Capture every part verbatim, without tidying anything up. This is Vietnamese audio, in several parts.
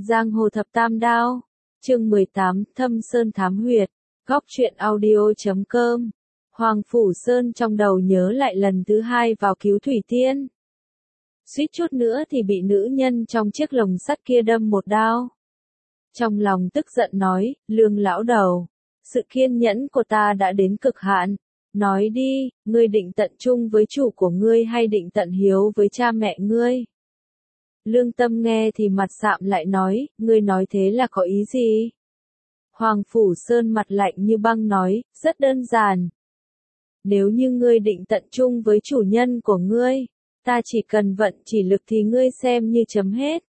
Giang hồ thập tam đao, chương mười tám, Thâm Sơn Thám Huyệt, góc truyện audio chấm com. Hoàng Phủ Sơn trong đầu nhớ lại lần thứ hai vào cứu Thủy Tiên. Suýt chút nữa thì bị nữ nhân trong chiếc lồng sắt kia đâm một đao. Trong lòng tức giận nói, Lương lão đầu, sự kiên nhẫn của ta đã đến cực hạn. Nói đi, ngươi định tận trung với chủ của ngươi hay định tận hiếu với cha mẹ ngươi? Lương Tâm nghe thì mặt sạm lại nói, ngươi nói thế là có ý gì? Hoàng Phủ Sơn mặt lạnh như băng nói, rất đơn giản. Nếu như ngươi định tận trung với chủ nhân của ngươi, ta chỉ cần vận chỉ lực thì ngươi xem như chấm hết.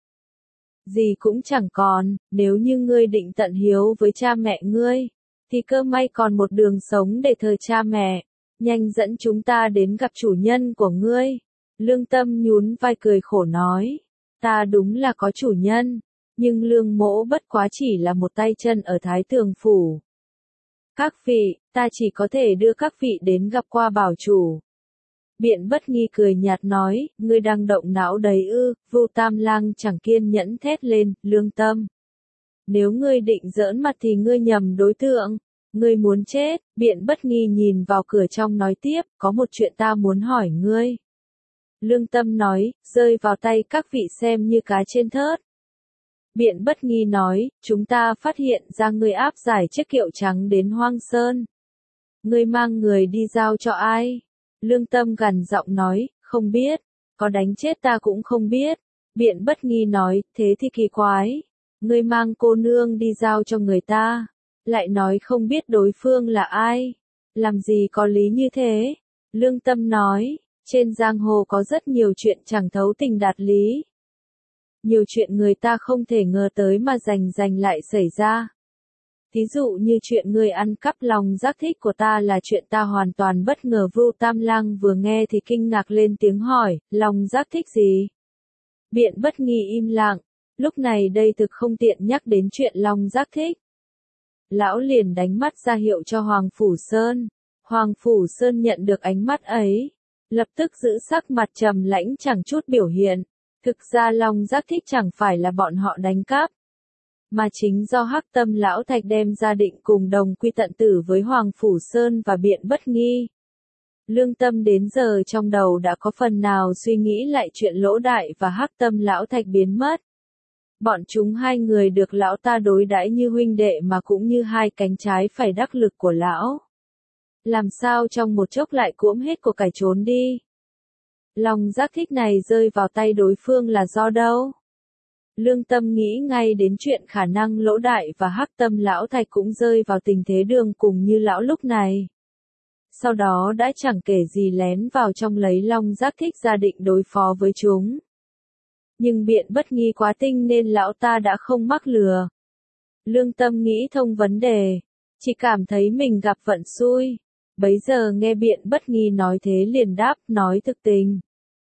Gì cũng chẳng còn, nếu như ngươi định tận hiếu với cha mẹ ngươi, thì cơ may còn một đường sống để thờ cha mẹ, nhanh dẫn chúng ta đến gặp chủ nhân của ngươi. Lương Tâm nhún vai cười khổ nói, ta đúng là có chủ nhân, nhưng Lương mỗ bất quá chỉ là một tay chân ở Thái Tường Phủ. Các vị, ta chỉ có thể đưa các vị đến gặp qua bảo chủ. Biện Bất Nghi cười nhạt nói, ngươi đang động não đấy ư? Vu Tam Lang chẳng kiên nhẫn thét lên, Lương Tâm. Nếu ngươi định giỡn mặt thì ngươi nhầm đối tượng. Ngươi muốn chết? Biện Bất Nghi nhìn vào cửa trong nói tiếp, có một chuyện ta muốn hỏi ngươi. Lương Tâm nói, rơi vào tay các vị xem như cá trên thớt. Biện Bất Nghi nói, chúng ta phát hiện ra ngươi áp giải chiếc kiệu trắng đến Hoang Sơn. Ngươi mang người đi giao cho ai? Lương Tâm gằn giọng nói, không biết, có đánh chết ta cũng không biết. Biện Bất Nghi nói, thế thì kỳ quái. Ngươi mang cô nương đi giao cho người ta, lại nói không biết đối phương là ai. Làm gì có lý như thế? Lương Tâm nói, trên giang hồ có rất nhiều chuyện chẳng thấu tình đạt lý. Nhiều chuyện người ta không thể ngờ tới mà rành rành lại xảy ra. Thí dụ như chuyện người ăn cắp lòng giác thích của ta là chuyện ta hoàn toàn bất ngờ. Vu Tam Lang vừa nghe thì kinh ngạc lên tiếng hỏi, lòng giác thích gì? Biện Bất Nghi im lặng, lúc này đây thực không tiện nhắc đến chuyện lòng giác thích. Lão liền đánh mắt ra hiệu cho Hoàng Phủ Sơn. Hoàng Phủ Sơn nhận được ánh mắt ấy, lập tức giữ sắc mặt trầm lãnh chẳng chút biểu hiện. Thực ra lòng giác thích chẳng phải là bọn họ đánh cắp, mà chính do Hắc Tâm Lão Thạch đem ra định cùng đồng quy tận tử với Hoàng Phủ Sơn và Biện Bất Nghi. Lương Tâm đến giờ trong đầu đã có phần nào suy nghĩ lại chuyện Lỗ Đại và Hắc Tâm Lão Thạch biến mất. Bọn chúng hai người được lão ta đối đãi như huynh đệ mà cũng như hai cánh trái phải đắc lực của lão. Làm sao trong một chốc lại cuỗm hết của cải trốn đi? Lòng giác thích này rơi vào tay đối phương là do đâu? Lương Tâm nghĩ ngay đến chuyện khả năng Lỗ Đại và Hắc Tâm Lão Thạch cũng rơi vào tình thế đường cùng như lão lúc này. Sau đó đã chẳng kể gì lén vào trong lấy long giác thích ra định đối phó với chúng. Nhưng Biện Bất Nghi quá tinh nên lão ta đã không mắc lừa. Lương Tâm nghĩ thông vấn đề, chỉ cảm thấy mình gặp vận xui. Bấy giờ nghe Biện Bất Nghi nói thế liền đáp, nói thực tình.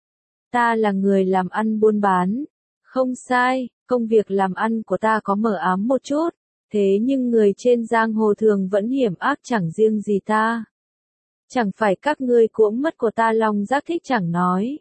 Ta là người làm ăn buôn bán. Không sai, công việc làm ăn của ta có mờ ám một chút, thế nhưng người trên giang hồ thường vẫn hiểm ác chẳng riêng gì ta. Chẳng phải các ngươi cuỗm mất của ta lòng giác thích chẳng nói.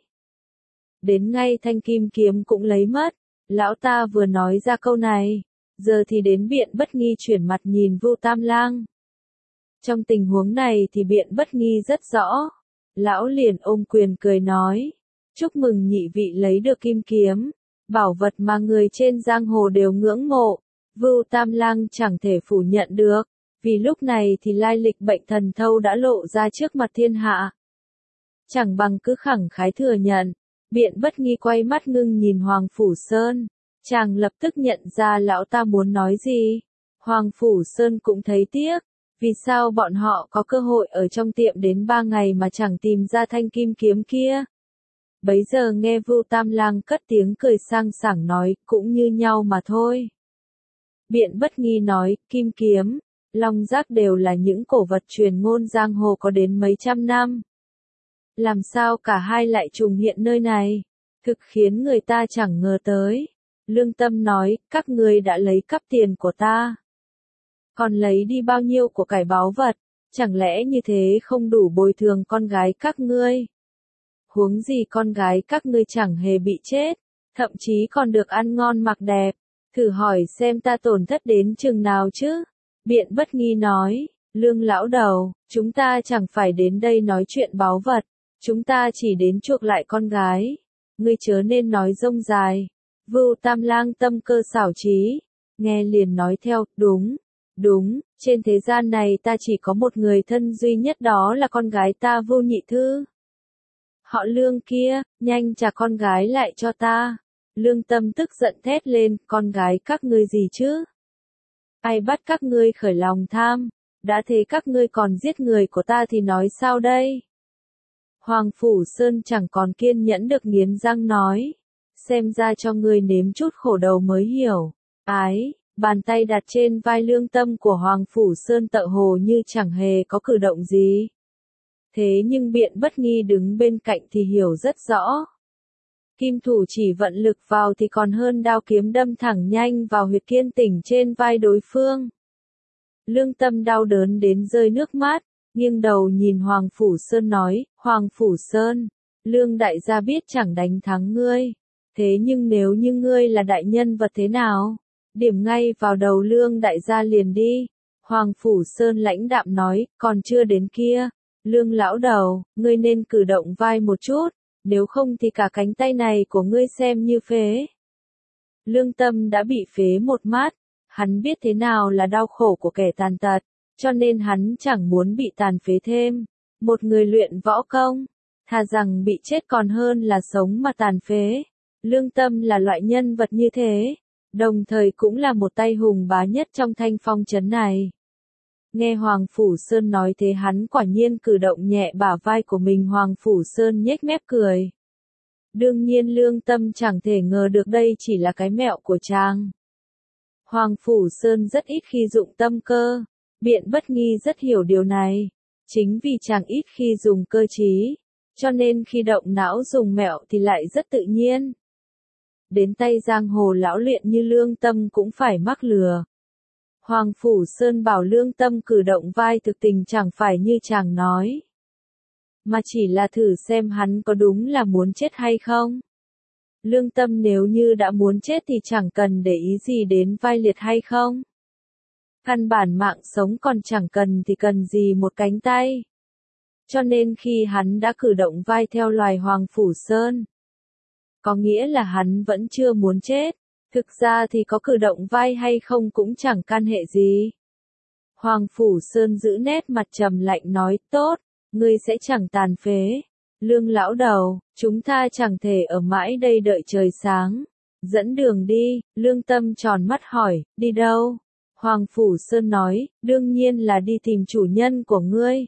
Đến ngay thanh kim kiếm cũng lấy mất. Lão ta vừa nói ra câu này, giờ thì đến Biện Bất Nghi chuyển mặt nhìn Vu Tam Lang. Trong tình huống này thì Biện Bất Nghi rất rõ. Lão liền ôm quyền cười nói, chúc mừng nhị vị lấy được kim kiếm, bảo vật mà người trên giang hồ đều ngưỡng mộ. Vu Tam Lang chẳng thể phủ nhận được, vì lúc này thì lai lịch bệnh thần thâu đã lộ ra trước mặt thiên hạ. Chẳng bằng cứ khẳng khái thừa nhận. Biện Bất Nghi quay mắt ngưng nhìn Hoàng Phủ Sơn, chàng lập tức nhận ra lão ta muốn nói gì. Hoàng Phủ Sơn cũng thấy tiếc, vì sao bọn họ có cơ hội ở trong tiệm đến ba ngày mà chẳng tìm ra thanh kim kiếm kia. Bấy giờ nghe Vu Tam Lang cất tiếng cười sang sảng nói, cũng như nhau mà thôi. Biện Bất Nghi nói, kim kiếm, long giác đều là những cổ vật truyền ngôn giang hồ có đến mấy trăm năm. Làm sao cả hai lại trùng hiện nơi này? Thực khiến người ta chẳng ngờ tới. Lương Tâm nói, các ngươi đã lấy cắp tiền của ta. Còn lấy đi bao nhiêu của cải báu vật? Chẳng lẽ như thế không đủ bồi thường con gái các ngươi? Huống gì con gái các ngươi chẳng hề bị chết, thậm chí còn được ăn ngon mặc đẹp. Thử hỏi xem ta tổn thất đến chừng nào chứ? Biện Bất Nghi nói, Lương lão đầu, chúng ta chẳng phải đến đây nói chuyện báu vật, chúng ta chỉ đến chuộc lại con gái. Ngươi chớ nên nói rông dài. Vưu Tam Lang tâm cơ xảo trí, nghe liền nói theo, đúng, đúng, trên thế gian này ta chỉ có một người thân duy nhất, đó là con gái ta Vưu Nhị Thư. Họ Lương kia, nhanh trả con gái lại cho ta. Lương Tâm tức giận thét lên, con gái các ngươi gì chứ? Ai bắt các ngươi khởi lòng tham? Đã thế các ngươi còn giết người của ta thì nói sao đây? Hoàng Phủ Sơn chẳng còn kiên nhẫn được, nghiến răng nói. Xem ra cho ngươi nếm chút khổ đầu mới hiểu. Ái, bàn tay đặt trên vai Lương Tâm của Hoàng Phủ Sơn tựa hồ như chẳng hề có cử động gì. Thế nhưng Biện Bất Nghi đứng bên cạnh thì hiểu rất rõ. Kim thủ chỉ vận lực vào thì còn hơn đao kiếm đâm thẳng nhanh vào huyệt kiên tỉnh trên vai đối phương. Lương Tâm đau đớn đến rơi nước mắt, nghiêng đầu nhìn Hoàng Phủ Sơn nói, Hoàng Phủ Sơn, Lương đại gia biết chẳng đánh thắng ngươi. Thế nhưng nếu như ngươi là đại nhân vật thế nào? Điểm ngay vào đầu Lương đại gia liền đi. Hoàng Phủ Sơn lãnh đạm nói, còn chưa đến kia. Lương lão đầu, ngươi nên cử động vai một chút, nếu không thì cả cánh tay này của ngươi xem như phế. Lương Tâm đã bị phế một mắt, hắn biết thế nào là đau khổ của kẻ tàn tật, cho nên hắn chẳng muốn bị tàn phế thêm. Một người luyện võ công, thà rằng bị chết còn hơn là sống mà tàn phế. Lương Tâm là loại nhân vật như thế, đồng thời cũng là một tay hùng bá nhất trong Thanh Phong trấn này. Nghe Hoàng Phủ Sơn nói thế hắn quả nhiên cử động nhẹ bả vai của mình. Hoàng Phủ Sơn nhếch mép cười. Đương nhiên Lương Tâm chẳng thể ngờ được đây chỉ là cái mẹo của chàng. Hoàng Phủ Sơn rất ít khi dụng tâm cơ, Biện Bất Nghi rất hiểu điều này. Chính vì chàng ít khi dùng cơ trí, cho nên khi động não dùng mẹo thì lại rất tự nhiên. Đến tay giang hồ lão luyện như Lương Tâm cũng phải mắc lừa. Hoàng Phủ Sơn bảo Lương Tâm cử động vai thực tình chẳng phải như chàng nói, mà chỉ là thử xem hắn có đúng là muốn chết hay không. Lương Tâm nếu như đã muốn chết thì chẳng cần để ý gì đến vai liệt hay không. Căn bản mạng sống còn chẳng cần thì cần gì một cánh tay. Cho nên khi hắn đã cử động vai theo loài Hoàng Phủ Sơn, có nghĩa là hắn vẫn chưa muốn chết. Thực ra thì có cử động vai hay không cũng chẳng can hệ gì. Hoàng Phủ Sơn giữ nét mặt trầm lạnh nói, tốt, ngươi sẽ chẳng tàn phế. Lương lão đầu, chúng ta chẳng thể ở mãi đây đợi trời sáng. Dẫn đường đi. Lương Tâm tròn mắt hỏi, đi đâu? Hoàng Phủ Sơn nói, đương nhiên là đi tìm chủ nhân của ngươi.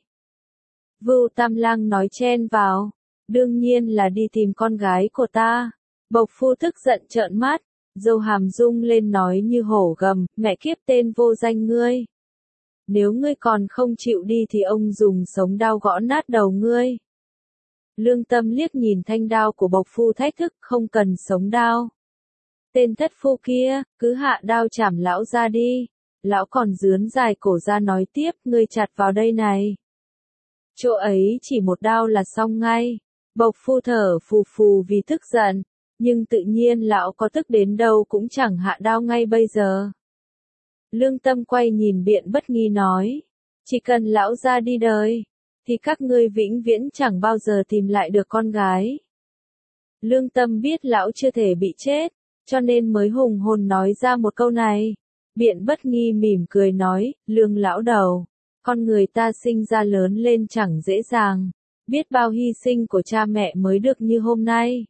Vưu Tam Lang nói chen vào, đương nhiên là đi tìm con gái của ta. Bộc phu tức giận trợn mắt, dâu hàm rung lên nói như hổ gầm, mẹ kiếp tên vô danh ngươi. Nếu ngươi còn không chịu đi thì ông dùng sống đao gõ nát đầu ngươi. Lương Tâm liếc nhìn thanh đao của bộc phu thách thức, không cần sống đao. Tên thất phu kia, cứ hạ đao chảm lão ra đi. Lão còn dướn dài cổ ra nói tiếp, ngươi chặt vào đây này. Chỗ ấy chỉ một đao là xong ngay. Bộc phu thở phù phù vì tức giận, nhưng tự nhiên lão có tức đến đâu cũng chẳng hạ đao ngay bây giờ. Lương Tâm quay nhìn Biện Bất Nghi nói, chỉ cần lão ra đi đời, thì các ngươi vĩnh viễn chẳng bao giờ tìm lại được con gái. Lương Tâm biết lão chưa thể bị chết, cho nên mới hùng hồn nói ra một câu này. Biện Bất Nghi mỉm cười nói, Lương lão đầu, con người ta sinh ra lớn lên chẳng dễ dàng, biết bao hy sinh của cha mẹ mới được như hôm nay.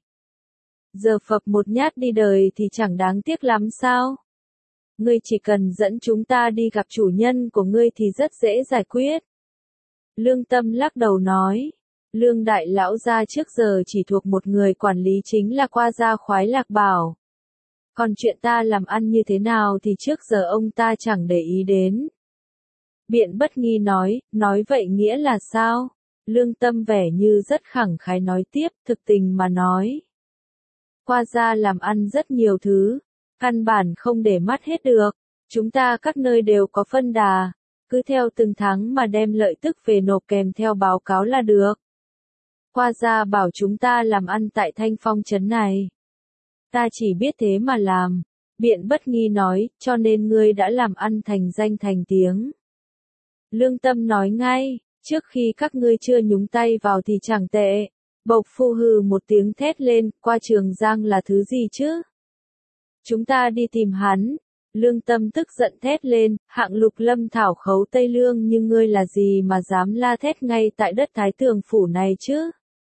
Giờ phập một nhát đi đời thì chẳng đáng tiếc lắm sao? Ngươi chỉ cần dẫn chúng ta đi gặp chủ nhân của ngươi thì rất dễ giải quyết. Lương Tâm lắc đầu nói, Lương đại lão gia trước giờ chỉ thuộc một người quản lý chính là Qua Gia Khoái Lạc Bảo. Còn chuyện ta làm ăn như thế nào thì trước giờ ông ta chẳng để ý đến. Biện Bất Nghi nói, nói vậy nghĩa là sao? Lương Tâm vẻ như rất khẳng khái nói tiếp, thực tình mà nói. Qua Gia làm ăn rất nhiều thứ, căn bản không để mắt hết được, chúng ta các nơi đều có phân đà, cứ theo từng tháng mà đem lợi tức về nộp kèm theo báo cáo là được. Qua Gia bảo chúng ta làm ăn tại Thanh Phong trấn này. Ta chỉ biết thế mà làm, Biện Bất Nghi nói, cho nên ngươi đã làm ăn thành danh thành tiếng. Lương Tâm nói ngay, trước khi các ngươi chưa nhúng tay vào thì chẳng tệ. Bộc Phu hừ một tiếng thét lên, qua Trường Giang là thứ gì chứ? Chúng ta đi tìm hắn. Lương Tâm tức giận thét lên, hạng Lục Lâm thảo khấu Tây Lương, nhưng ngươi là gì mà dám la thét ngay tại đất Thái Tường phủ này chứ?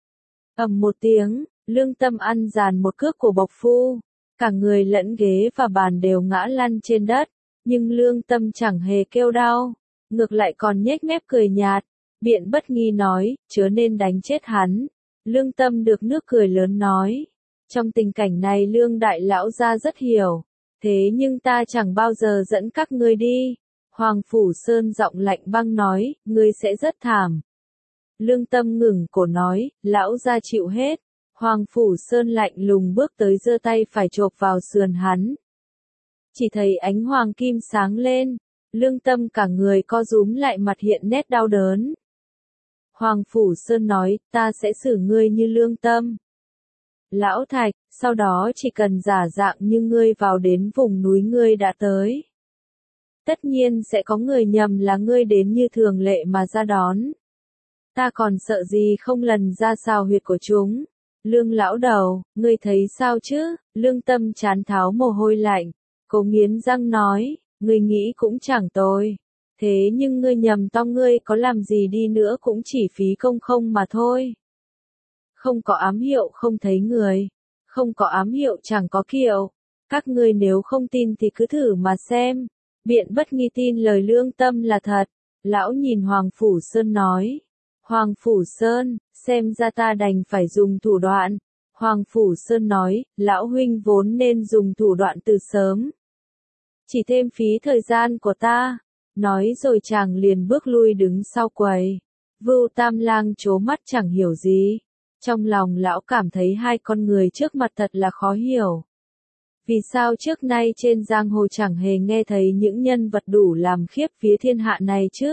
Ầm một tiếng, Lương Tâm ăn dàn một cước của Bộc Phu, cả người lẫn ghế và bàn đều ngã lăn trên đất, nhưng Lương Tâm chẳng hề kêu đau, ngược lại còn nhếch mép cười nhạt. Biện Bất Nghi nói, chớ nên đánh chết hắn. Lương Tâm được nước cười lớn nói, trong tình cảnh này Lương đại lão gia rất hiểu, thế nhưng ta chẳng bao giờ dẫn các ngươi đi. Hoàng Phủ Sơn giọng lạnh băng nói, ngươi sẽ rất thảm. Lương Tâm ngừng cổ nói, lão gia chịu hết. Hoàng Phủ Sơn lạnh lùng bước tới giơ tay phải chộp vào sườn hắn. Chỉ thấy ánh hoàng kim sáng lên, Lương Tâm cả người co rúm lại, mặt hiện nét đau đớn. Hoàng Phủ Sơn nói, ta sẽ xử ngươi như Lương Tâm. Lão Thạch, sau đó chỉ cần giả dạng như ngươi vào đến vùng núi ngươi đã tới. Tất nhiên sẽ có người nhầm là ngươi đến như thường lệ mà ra đón. Ta còn sợ gì không lần ra xào huyệt của chúng. Lương lão đầu, ngươi thấy sao chứ? Lương Tâm chán tháo mồ hôi lạnh, cố nghiến răng nói, ngươi nghĩ cũng chẳng tồi. Thế nhưng ngươi nhầm to, ngươi có làm gì đi nữa cũng chỉ phí công không mà thôi. Không có ám hiệu không thấy người, không có ám hiệu chẳng có kiệu. Các ngươi nếu không tin thì cứ thử mà xem. Biện Bất Nghi tin lời Lương Tâm là thật. Lão nhìn Hoàng Phủ Sơn nói, Hoàng Phủ Sơn, xem ra ta đành phải dùng thủ đoạn. Hoàng Phủ Sơn nói, lão huynh vốn nên dùng thủ đoạn từ sớm. Chỉ thêm phí thời gian của ta. Nói rồi chàng liền bước lui đứng sau quầy. Vưu Tam Lang trố mắt chẳng hiểu gì. Trong lòng lão cảm thấy hai con người trước mặt thật là khó hiểu. Vì sao trước nay trên giang hồ chẳng hề nghe thấy những nhân vật đủ làm khiếp phía thiên hạ này chứ?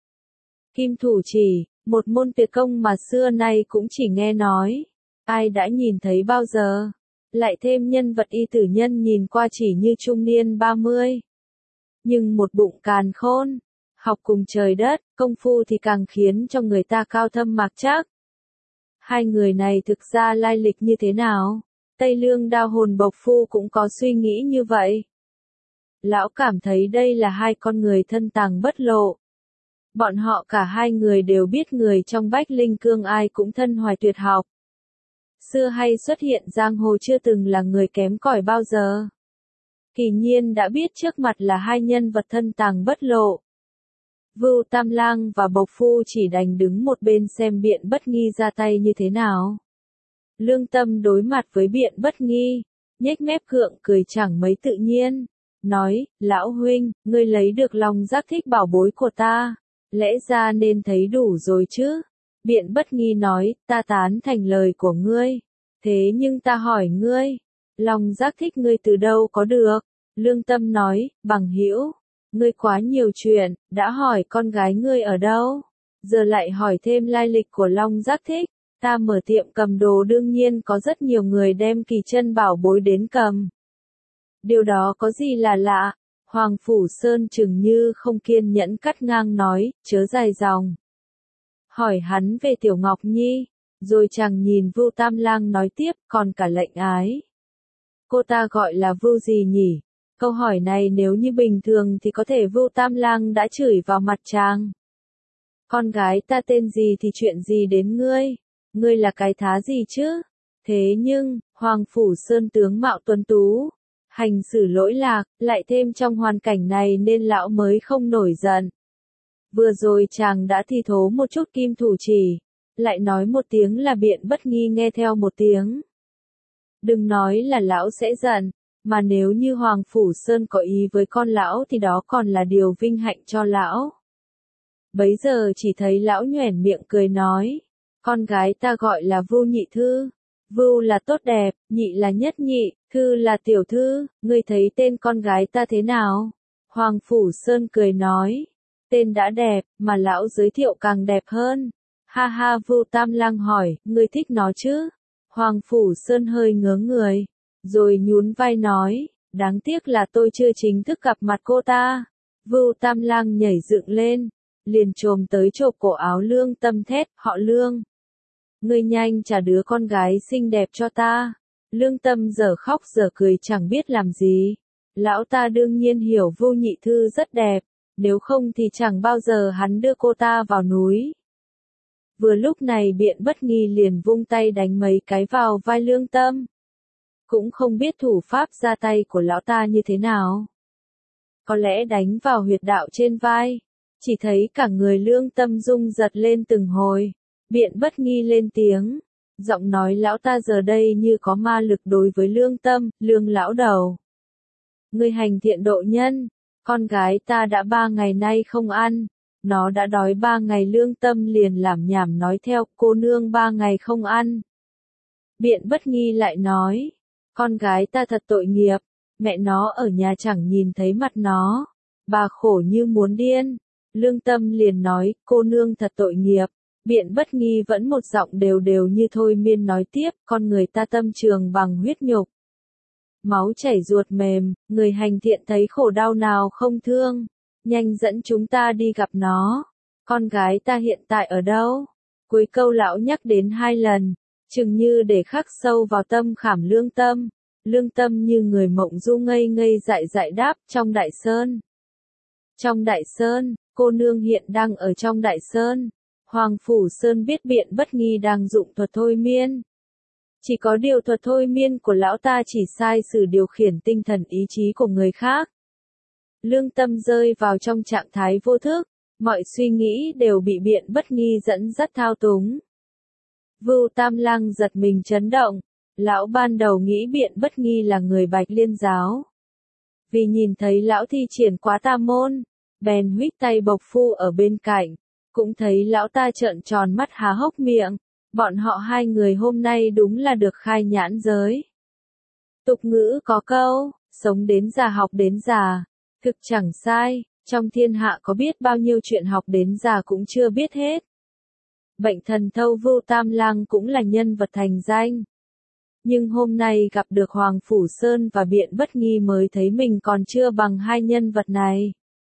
Kim thủ chỉ, một môn tuyệt công mà xưa nay cũng chỉ nghe nói. Ai đã nhìn thấy bao giờ? Lại thêm nhân vật Y Tử Nhân nhìn qua chỉ như trung niên ba mươi. Nhưng một bụng càn khôn, học cùng trời đất, công phu thì càng khiến cho người ta cao thâm mạc trắc. Hai người này thực ra lai lịch như thế nào? Tây Lương Đao Hồn Bộc Phu cũng có suy nghĩ như vậy. Lão cảm thấy đây là hai con người thân tàng bất lộ. Bọn họ cả hai người đều biết người trong Bách Linh Cương ai cũng thân hoài tuyệt học. Xưa hay xuất hiện giang hồ chưa từng là người kém cỏi bao giờ. Kỳ nhiên đã biết trước mặt là hai nhân vật thân tàng bất lộ. Vưu Tam Lang và Bộc Phu chỉ đành đứng một bên xem Biện Bất Nghi ra tay như thế nào. Lương Tâm đối mặt với Biện Bất Nghi, nhếch mép gượng cười chẳng mấy tự nhiên, nói, lão huynh, ngươi lấy được Long Giác Thích bảo bối của ta, lẽ ra nên thấy đủ rồi chứ. Biện Bất Nghi nói, ta tán thành lời của ngươi, thế nhưng ta hỏi ngươi, Long Giác Thích ngươi từ đâu có được? Lương Tâm nói, bằng hữu, ngươi quá nhiều chuyện, đã hỏi con gái ngươi ở đâu, giờ lại hỏi thêm lai lịch của Long Giác Thích. Ta mở tiệm cầm đồ đương nhiên có rất nhiều người đem kỳ chân bảo bối đến cầm. Điều đó có gì là lạ? Hoàng Phủ Sơn chừng như không kiên nhẫn cắt ngang nói, chớ dài dòng. Hỏi hắn về Tiểu Ngọc Nhi, rồi chàng nhìn Vưu Tam Lang nói tiếp, còn cả lệnh ái. Cô ta gọi là Vưu gì nhỉ? Câu hỏi này nếu như bình thường thì có thể Vưu Tam Lang đã chửi vào mặt chàng. Con gái ta tên gì thì chuyện gì đến ngươi? Ngươi là cái thá gì chứ? Thế nhưng, Hoàng Phủ Sơn tướng mạo tuấn tú, hành xử lỗi lạc, lại thêm trong hoàn cảnh này nên lão mới không nổi giận. Vừa rồi chàng đã thi thố một chút kim thủ chỉ, lại nói một tiếng là Biện Bất Nghi nghe theo một tiếng. Đừng nói là lão sẽ giận, mà nếu như Hoàng Phủ Sơn có ý với con lão thì đó còn là điều vinh hạnh cho lão. Bấy giờ chỉ thấy lão nhoẻn miệng cười nói, con gái ta gọi là Vưu nhị thư, Vưu là tốt đẹp, nhị là nhất nhị, thư là tiểu thư, ngươi thấy tên con gái ta thế nào? Hoàng Phủ Sơn cười nói, tên đã đẹp, mà lão giới thiệu càng đẹp hơn. Ha ha, Vưu Tam Lang hỏi, ngươi thích nó chứ? Hoàng Phủ Sơn hơi ngớ người, rồi nhún vai nói, Đáng tiếc là tôi chưa chính thức gặp mặt cô ta. Vưu Tam Lang nhảy dựng lên, liền chồm tới chộp cổ áo Lương Tâm thét, họ Lương. Ngươi nhanh trả đứa con gái xinh đẹp cho ta. Lương Tâm giờ khóc giờ cười chẳng biết làm gì. Lão ta đương nhiên hiểu Vưu Nhị Thư rất đẹp, nếu không thì chẳng bao giờ hắn đưa cô ta vào núi. Vừa lúc này Biện Bất Nghi liền vung tay đánh mấy cái vào vai Lương Tâm. Cũng không biết thủ pháp ra tay của lão ta như thế nào. Có lẽ đánh vào huyệt đạo trên vai, chỉ thấy cả người Lương Tâm rung giật lên từng hồi. Biện Bất Nghi lên tiếng, giọng nói lão ta giờ đây như có ma lực đối với Lương Tâm, Lương lão đầu. Ngươi hành thiện độ nhân, con gái ta đã ba ngày nay không ăn, nó đã đói ba ngày. Lương Tâm liền làm nhảm nói theo, cô nương ba ngày không ăn. Biện Bất Nghi lại nói, con gái ta thật tội nghiệp, mẹ nó ở nhà chẳng nhìn thấy mặt nó, bà khổ như muốn điên. Lương Tâm liền nói, cô nương thật tội nghiệp. Biện Bất Nghi vẫn một giọng đều đều như thôi miên nói tiếp, con người ta tâm trường bằng huyết nhục. Máu chảy ruột mềm, người hành thiện thấy khổ đau nào không thương, nhanh dẫn chúng ta đi gặp nó. Con gái ta hiện tại ở đâu? Cuối câu lão nhắc đến hai lần, chừng như để khắc sâu vào tâm khảm Lương Tâm. Lương Tâm như người mộng du ngây ngây dại dại đáp, trong Đại Sơn. Trong Đại Sơn, cô nương hiện đang ở trong Đại Sơn. Hoàng Phủ Sơn biết Biện Bất Nghi đang dụng thuật thôi miên. Chỉ có điều thuật thôi miên của lão ta chỉ sai sử điều khiển tinh thần ý chí của người khác. Lương Tâm rơi vào trong trạng thái vô thức, mọi suy nghĩ đều bị Biện Bất Nghi dẫn dắt thao túng. Vưu Tam Lang giật mình chấn động, lão ban đầu nghĩ Biện Bất Nghi là người Bạch Liên giáo. Vì nhìn thấy lão thi triển quá tà môn, bèn huých tay Bộc Phu ở bên cạnh, cũng thấy lão ta trợn tròn mắt há hốc miệng. Bọn họ hai người hôm nay đúng là được khai nhãn giới. Tục ngữ có câu, sống đến già học đến già, thực chẳng sai, trong thiên hạ có biết bao nhiêu chuyện học đến già cũng chưa biết hết. Bệnh thần thâu Vưu Tam Lang cũng là nhân vật thành danh. Nhưng hôm nay gặp được Hoàng Phủ Sơn và Biện Bất Nghi mới thấy mình còn chưa bằng hai nhân vật này.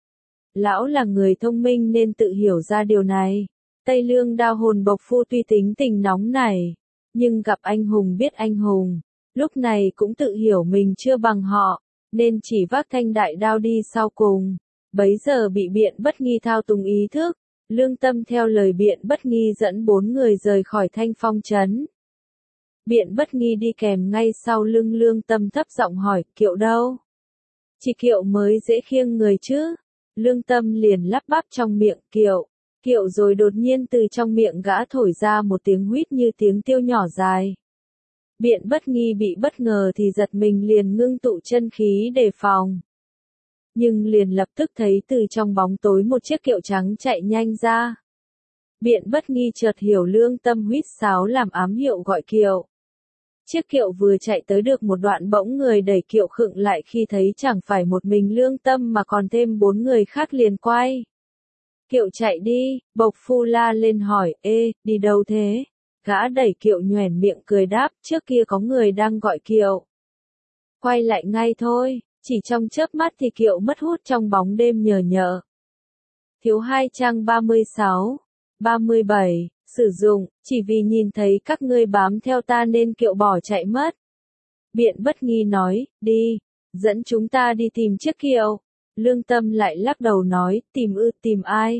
Lão là người thông minh nên tự hiểu ra điều này. Tây Lương Đao Hồn Bộc Phu tuy tính tình nóng nảy, nhưng gặp anh hùng biết anh hùng, lúc này cũng tự hiểu mình chưa bằng họ, nên chỉ vác thanh đại đao đi sau cùng. Bấy giờ bị Biện Bất Nghi thao túng ý thức, Lương Tâm theo lời Biện Bất Nghi dẫn bốn người rời khỏi Thanh Phong trấn. Biện Bất Nghi đi kèm ngay sau lưng Lương Tâm thấp giọng hỏi, Kiệu đâu? Chỉ Kiệu mới dễ khiêng người chứ? Lương Tâm liền lắp bắp trong miệng, Kiệu. Kiệu rồi đột nhiên từ trong miệng gã thổi ra một tiếng huýt như tiếng tiêu nhỏ dài. Biện Bất Nghi bị bất ngờ thì giật mình liền ngưng tụ chân khí đề phòng. Nhưng liền lập tức thấy từ trong bóng tối một chiếc kiệu trắng chạy nhanh ra. Biện Bất Nghi chợt hiểu Lương Tâm huýt sáo làm ám hiệu gọi kiệu. Chiếc kiệu vừa chạy tới được một đoạn bỗng người đẩy kiệu khựng lại khi thấy chẳng phải một mình Lương Tâm mà còn thêm bốn người khác liền quay. Kiệu chạy đi, Bộc Phu la lên hỏi, ê, đi đâu thế? Gã đẩy kiệu nhoẻn miệng cười đáp, trước kia có người đang gọi kiệu. Quay lại ngay thôi, chỉ trong chớp mắt thì kiệu mất hút trong bóng đêm nhờ nhợ. Thiếu hai trang ba mươi sáu, ba mươi bảy, sử dụng, chỉ vì nhìn thấy các ngươi bám theo ta nên kiệu bỏ chạy mất. Biện Bất Nghi nói, đi, dẫn chúng ta đi tìm chiếc kiệu. Lương Tâm lại lắc đầu nói, tìm ư, tìm ai?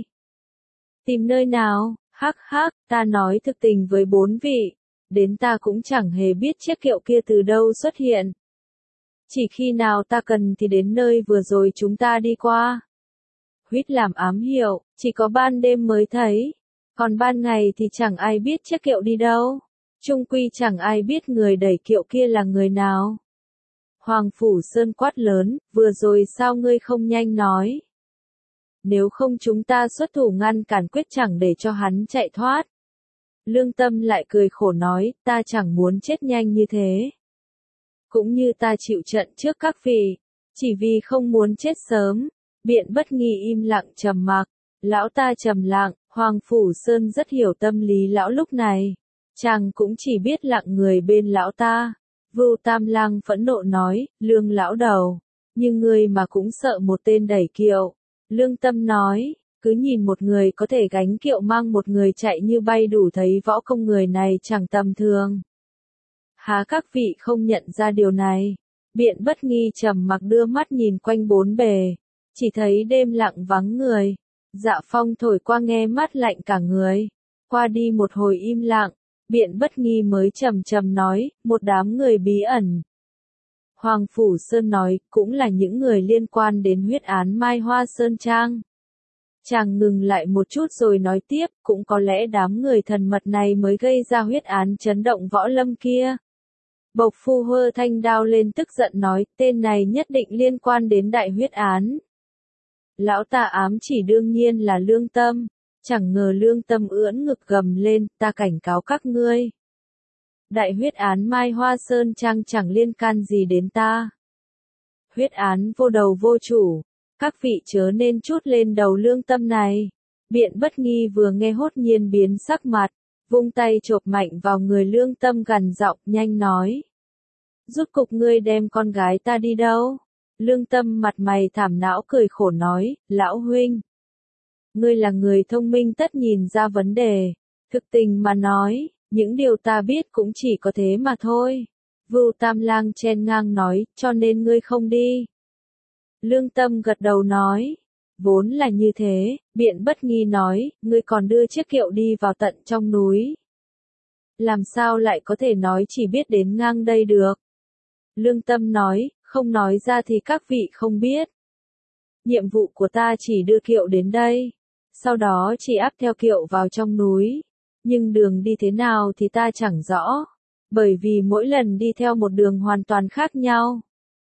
Tìm nơi nào? Hắc hắc, ta nói thực tình với bốn vị, đến ta cũng chẳng hề biết chiếc kiệu kia từ đâu xuất hiện. Chỉ khi nào ta cần thì đến nơi vừa rồi chúng ta đi qua. Huýt làm ám hiệu, chỉ có ban đêm mới thấy, còn ban ngày thì chẳng ai biết chiếc kiệu đi đâu. Chung quy chẳng ai biết người đẩy kiệu kia là người nào. Hoàng Phủ Sơn quát lớn, vừa rồi sao ngươi không nhanh nói? Nếu không chúng ta xuất thủ ngăn cản quyết chẳng để cho hắn chạy thoát. Lương Tâm lại cười khổ nói, ta chẳng muốn chết nhanh như thế. Cũng như ta chịu trận trước các vị, chỉ vì không muốn chết sớm. Biện Bất Nghi im lặng trầm mặc, lão ta trầm lặng, Hoàng Phủ Sơn rất hiểu tâm lý lão lúc này. Chàng cũng chỉ biết lặng người bên lão ta. Vưu Tam Lang phẫn nộ nói, Lương lão đầu, nhưng ngươi mà cũng sợ một tên đẩy kiệu. Lương Tâm nói, cứ nhìn một người có thể gánh kiệu mang một người chạy như bay đủ thấy võ công người này chẳng tầm thường. Há các vị không nhận ra điều này? Biện Bất Nghi trầm mặc đưa mắt nhìn quanh bốn bề, chỉ thấy đêm lặng vắng người. Dạ phong thổi qua nghe mát lạnh cả người. Qua đi một hồi im lặng, Biện Bất Nghi mới trầm trầm nói, một đám người bí ẩn. Hoàng Phủ Sơn nói, cũng là những người liên quan đến huyết án Mai Hoa Sơn Trang. Chàng ngừng lại một chút rồi nói tiếp, cũng có lẽ đám người thần mật này mới gây ra huyết án chấn động võ lâm kia. Bộc Phu hơ thanh đao lên tức giận nói, tên này nhất định liên quan đến đại huyết án. Lão ta ám chỉ đương nhiên là Lương Tâm, chẳng ngờ Lương Tâm ưỡn ngực gầm lên, ta cảnh cáo các ngươi. Đại huyết án Mai Hoa Sơn Trang chẳng liên can gì đến ta. Huyết án vô đầu vô chủ, các vị chớ nên trút lên đầu Lương Tâm này. Biện Bất Nghi vừa nghe hốt nhiên biến sắc mặt, vung tay chộp mạnh vào người Lương Tâm gằn giọng nhanh nói. Rốt cục ngươi đem con gái ta đi đâu? Lương Tâm mặt mày thảm não cười khổ nói, lão huynh. Ngươi là người thông minh tất nhìn ra vấn đề. Thực tình mà nói, những điều ta biết cũng chỉ có thế mà thôi. Vưu Tam Lang chen ngang nói, cho nên ngươi không đi. Lương Tâm gật đầu nói, vốn là như thế. Biện Bất Nghi nói, ngươi còn đưa chiếc kiệu đi vào tận trong núi. Làm sao lại có thể nói chỉ biết đến ngang đây được? Lương Tâm nói, không nói ra thì các vị không biết. Nhiệm vụ của ta chỉ đưa kiệu đến đây, sau đó chỉ áp theo kiệu vào trong núi. Nhưng đường đi thế nào thì ta chẳng rõ, bởi vì mỗi lần đi theo một đường hoàn toàn khác nhau.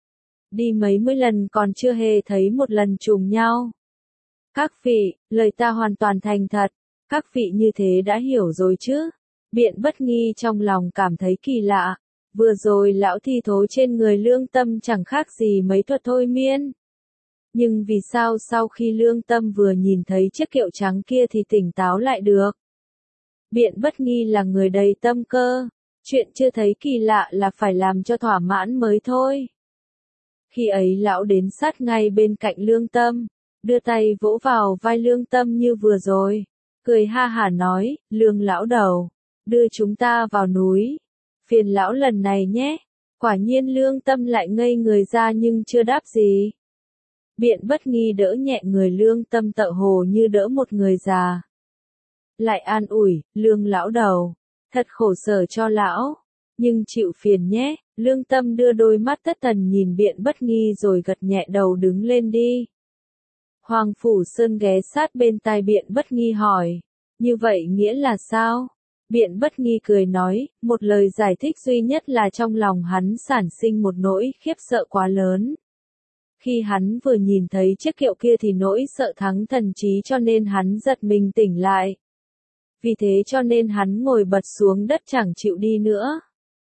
Đi mấy mươi lần còn chưa hề thấy một lần trùng nhau. Các vị, lời ta hoàn toàn thành thật, các vị như thế đã hiểu rồi chứ? Biện Bất Nghi trong lòng cảm thấy kỳ lạ, vừa rồi lão thi thố trên người Lương Tâm chẳng khác gì mấy thuật thôi miên. Nhưng vì sao sau khi Lương Tâm vừa nhìn thấy chiếc kiệu trắng kia thì tỉnh táo lại được? Biện Bất Nghi là người đầy tâm cơ, chuyện chưa thấy kỳ lạ là phải làm cho thỏa mãn mới thôi. Khi ấy lão đến sát ngay bên cạnh Lương Tâm, đưa tay vỗ vào vai Lương Tâm như vừa rồi, cười ha hả nói, Lương lão đầu, đưa chúng ta vào núi, phiền lão lần này nhé. Quả nhiên Lương Tâm lại ngây người ra nhưng chưa đáp gì. Biện Bất Nghi đỡ nhẹ người Lương Tâm tựa hồ như đỡ một người già. Lại an ủi, Lương lão đầu, thật khổ sở cho lão, nhưng chịu phiền nhé. Lương Tâm đưa đôi mắt thất thần nhìn Biện Bất Nghi rồi gật nhẹ đầu đứng lên đi. Hoàng Phủ Sơn ghé sát bên tai Biện Bất Nghi hỏi, như vậy nghĩa là sao? Biện Bất Nghi cười nói, một lời giải thích duy nhất là trong lòng hắn sản sinh một nỗi khiếp sợ quá lớn. Khi hắn vừa nhìn thấy chiếc kiệu kia thì nỗi sợ thắng thần trí cho nên hắn giật mình tỉnh lại. Vì thế cho nên hắn ngồi bật xuống đất chẳng chịu đi nữa.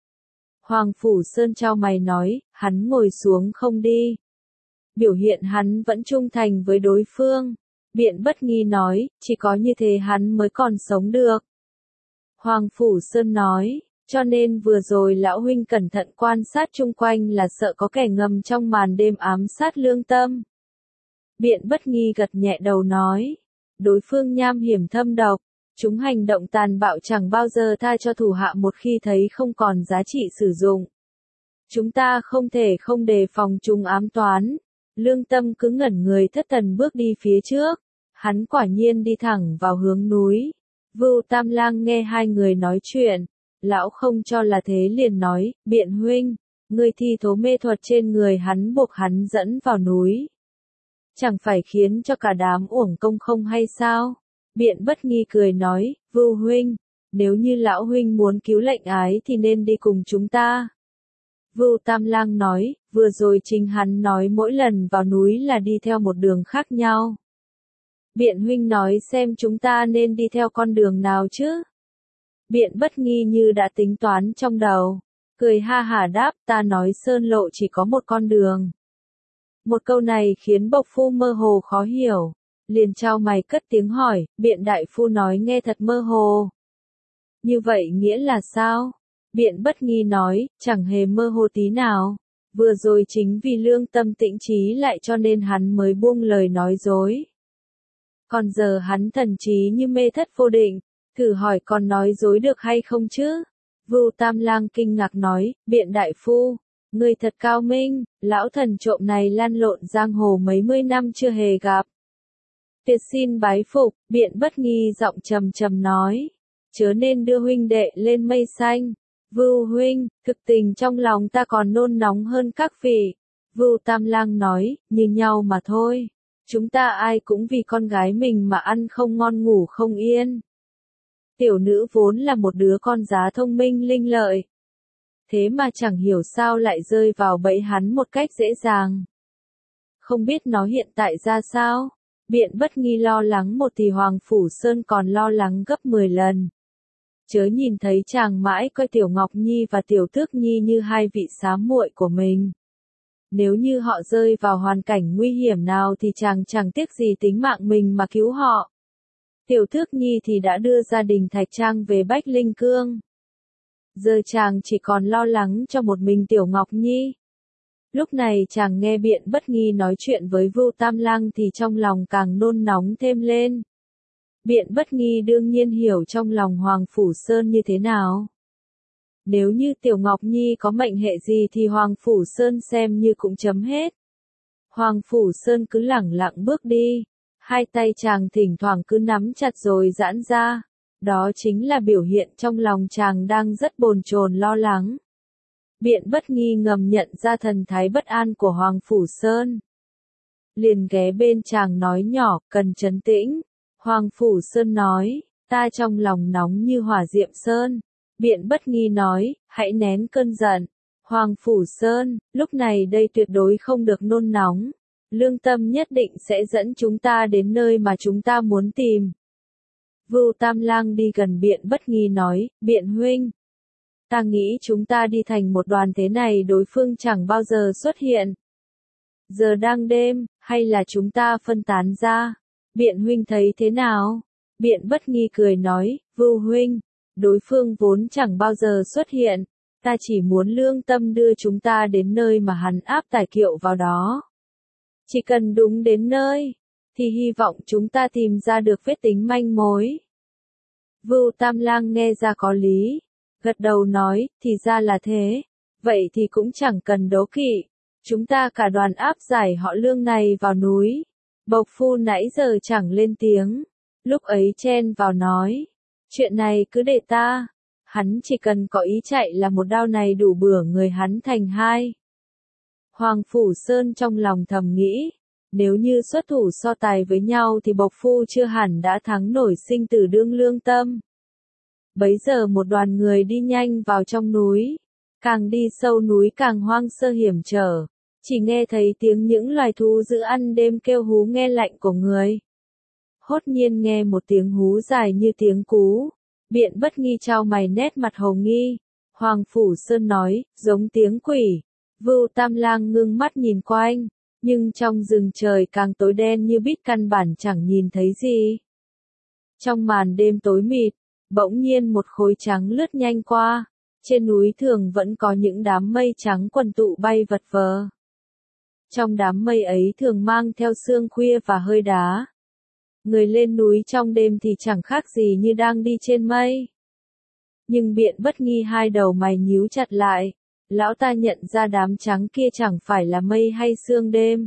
Hoàng Phủ Sơn chau mày nói, hắn ngồi xuống không đi. Biểu hiện hắn vẫn trung thành với đối phương. Biện Bất Nghi nói, chỉ có như thế hắn mới còn sống được. Hoàng Phủ Sơn nói, cho nên vừa rồi lão huynh cẩn thận quan sát chung quanh là sợ có kẻ ngầm trong màn đêm ám sát Lương Tâm. Biện Bất Nghi gật nhẹ đầu nói, đối phương nham hiểm thâm độc, chúng hành động tàn bạo chẳng bao giờ tha cho thủ hạ một khi thấy không còn giá trị sử dụng. Chúng ta không thể không đề phòng chúng ám toán. Lương Tâm cứ ngẩn người thất thần bước đi phía trước. Hắn quả nhiên đi thẳng vào hướng núi. Vưu Tam Lang nghe hai người nói chuyện. Lão không cho là thế liền nói, Biện huynh, ngươi thi thố mê thuật trên người hắn buộc hắn dẫn vào núi. Chẳng phải khiến cho cả đám uổng công không hay sao? Biện Bất Nghi cười nói, Vưu huynh, nếu như lão huynh muốn cứu lệnh ái thì nên đi cùng chúng ta. Vưu Tam Lang nói, vừa rồi chính hắn nói mỗi lần vào núi là đi theo một đường khác nhau. Biện huynh nói xem chúng ta nên đi theo con đường nào chứ? Biện Bất Nghi như đã tính toán trong đầu, cười ha hả đáp, ta nói sơn lộ chỉ có một con đường. Một câu này khiến Bộc Phu mơ hồ khó hiểu, liền chau mày cất tiếng hỏi, Biện đại phu nói nghe thật mơ hồ. Như vậy nghĩa là sao? Biện Bất Nghi nói, chẳng hề mơ hồ tí nào. Vừa rồi chính vì lương tâm tĩnh trí lại cho nên hắn mới buông lời nói dối. Còn giờ hắn thần trí như mê thất vô định, thử hỏi còn nói dối được hay không chứ? Vưu Tam Lang kinh ngạc nói, Biện đại phu, người thật cao minh, lão thần trộm này lăn lộn giang hồ mấy mươi năm chưa hề gặp. Tuyệt xin bái phục, Biện Bất Nghi giọng trầm trầm nói, chớ nên đưa huynh đệ lên mây xanh. Vưu huynh, thực tình trong lòng ta còn nôn nóng hơn các vị. Vưu Tam Lang nói, như nhau mà thôi. Chúng ta ai cũng vì con gái mình mà ăn không ngon ngủ không yên. Tiểu nữ vốn là một đứa con giá thông minh linh lợi. Thế mà chẳng hiểu sao lại rơi vào bẫy hắn một cách dễ dàng. Không biết nó hiện tại ra sao? Biện Bất Nghi lo lắng một thì Hoàng Phủ Sơn còn lo lắng gấp mười lần. Chớ nhìn thấy chàng mãi coi Tiểu Ngọc Nhi và Tiểu Tước Nhi như hai vị xám muội của mình. Nếu như họ rơi vào hoàn cảnh nguy hiểm nào thì chàng chẳng tiếc gì tính mạng mình mà cứu họ. Tiểu Tước Nhi thì đã đưa gia đình Thạch Trang về Bách Linh Cương. Giờ chàng chỉ còn lo lắng cho một mình Tiểu Ngọc Nhi. Lúc này chàng nghe Biện Bất Nghi nói chuyện với Vưu Tam Lang thì trong lòng càng nôn nóng thêm lên. Biện Bất Nghi đương nhiên hiểu trong lòng Hoàng Phủ Sơn như thế nào. Nếu như Tiểu Ngọc Nhi có mệnh hệ gì thì Hoàng Phủ Sơn xem như cũng chấm hết. Hoàng Phủ Sơn cứ lẳng lặng bước đi. Hai tay chàng thỉnh thoảng cứ nắm chặt rồi giãn ra. Đó chính là biểu hiện trong lòng chàng đang rất bồn chồn lo lắng. Biện Bất Nghi ngầm nhận ra thần thái bất an của Hoàng Phủ Sơn. Liền ghé bên chàng nói nhỏ, cần trấn tĩnh. Hoàng Phủ Sơn nói, ta trong lòng nóng như hỏa diệm sơn. Biện Bất Nghi nói, hãy nén cơn giận. Hoàng Phủ Sơn, lúc này đây tuyệt đối không được nôn nóng. Lương tâm nhất định sẽ dẫn chúng ta đến nơi mà chúng ta muốn tìm. Vưu Tam Lang đi gần Biện Bất Nghi nói, Biện huynh. Ta nghĩ chúng ta đi thành một đoàn thế này đối phương chẳng bao giờ xuất hiện. Giờ đang đêm, hay là chúng ta phân tán ra? Biện huynh thấy thế nào? Biện Bất Nghi cười nói, Vưu huynh, đối phương vốn chẳng bao giờ xuất hiện. Ta chỉ muốn lương tâm đưa chúng ta đến nơi mà hắn áp tải kiệu vào đó. Chỉ cần đúng đến nơi, thì hy vọng chúng ta tìm ra được vết tính manh mối. Vưu Tam Lang nghe ra có lý. Gật đầu nói, thì ra là thế. Vậy thì cũng chẳng cần đố kỵ. Chúng ta cả đoàn áp giải họ Lương này vào núi. Bộc phu nãy giờ chẳng lên tiếng. Lúc ấy chen vào nói. Chuyện này cứ để ta. Hắn chỉ cần có ý chạy là một đao này đủ bửa người hắn thành hai. Hoàng Phủ Sơn trong lòng thầm nghĩ. Nếu như xuất thủ so tài với nhau thì bộc phu chưa hẳn đã thắng nổi sinh tử đương lương tâm. Bấy giờ một đoàn người đi nhanh vào trong núi. Càng đi sâu núi càng hoang sơ hiểm trở. Chỉ nghe thấy tiếng những loài thú dữ ăn đêm kêu hú nghe lạnh của người. Hốt nhiên nghe một tiếng hú dài như tiếng cú. Biện Bất Nghi chau mày nét mặt hồ nghi. Hoàng Phủ Sơn nói, giống tiếng quỷ. Vưu Tam Lang ngưng mắt nhìn quanh. Nhưng trong rừng trời càng tối đen như bít căn bản chẳng nhìn thấy gì. Trong màn đêm tối mịt, bỗng nhiên một khối trắng lướt nhanh qua. Trên núi thường vẫn có những đám mây trắng quần tụ bay vật vờ. Trong đám mây ấy thường mang theo sương khuya và hơi đá. Người lên núi trong đêm thì chẳng khác gì như đang đi trên mây. Nhưng Biện Bất Nghi hai đầu mày nhíu chặt lại. Lão ta nhận ra đám trắng kia chẳng phải là mây hay sương đêm.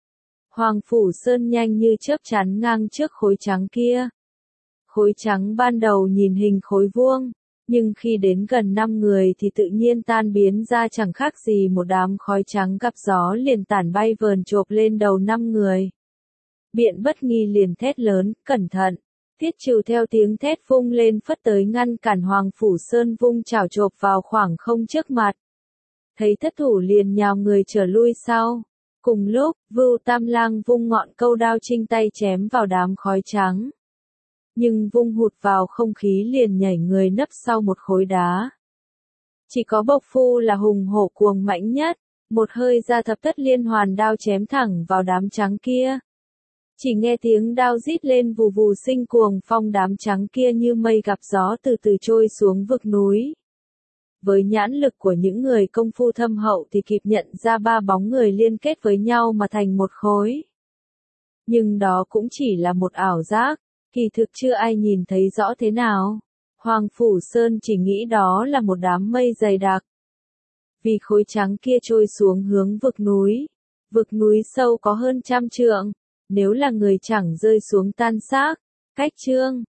Hoàng Phủ Sơn nhanh như chớp chắn ngang trước khối trắng kia. Khối trắng ban đầu nhìn hình khối vuông, nhưng khi đến gần năm người thì tự nhiên tan biến ra chẳng khác gì một đám khói trắng gặp gió liền tản bay vờn chộp lên đầu năm người. Biện Bất Nghi liền thét lớn, cẩn thận. Tiết Trừ theo tiếng thét vung lên phất tới ngăn cản Hoàng Phủ Sơn vung chảo chộp vào khoảng không trước mặt. Thấy thất thủ liền nhào người trở lui sau. Cùng lúc, Vưu Tam Lang vung ngọn câu đao trinh tay chém vào đám khói trắng. Nhưng vung hụt vào không khí liền nhảy người nấp sau một khối đá. Chỉ có bộc phu là hùng hổ cuồng mãnh nhất, một hơi ra thập thất liên hoàn đao chém thẳng vào đám trắng kia. Chỉ nghe tiếng đao rít lên vù vù sinh cuồng phong đám trắng kia như mây gặp gió từ từ trôi xuống vực núi. Với nhãn lực của những người công phu thâm hậu thì kịp nhận ra ba bóng người liên kết với nhau mà thành một khối. Nhưng đó cũng chỉ là một ảo giác, kỳ thực chưa ai nhìn thấy rõ thế nào. Hoàng Phủ Sơn chỉ nghĩ đó là một đám mây dày đặc. Vì khối trắng kia trôi xuống hướng vực núi. Vực núi sâu có hơn trăm trượng, nếu là người chẳng rơi xuống tan xác. Cách chương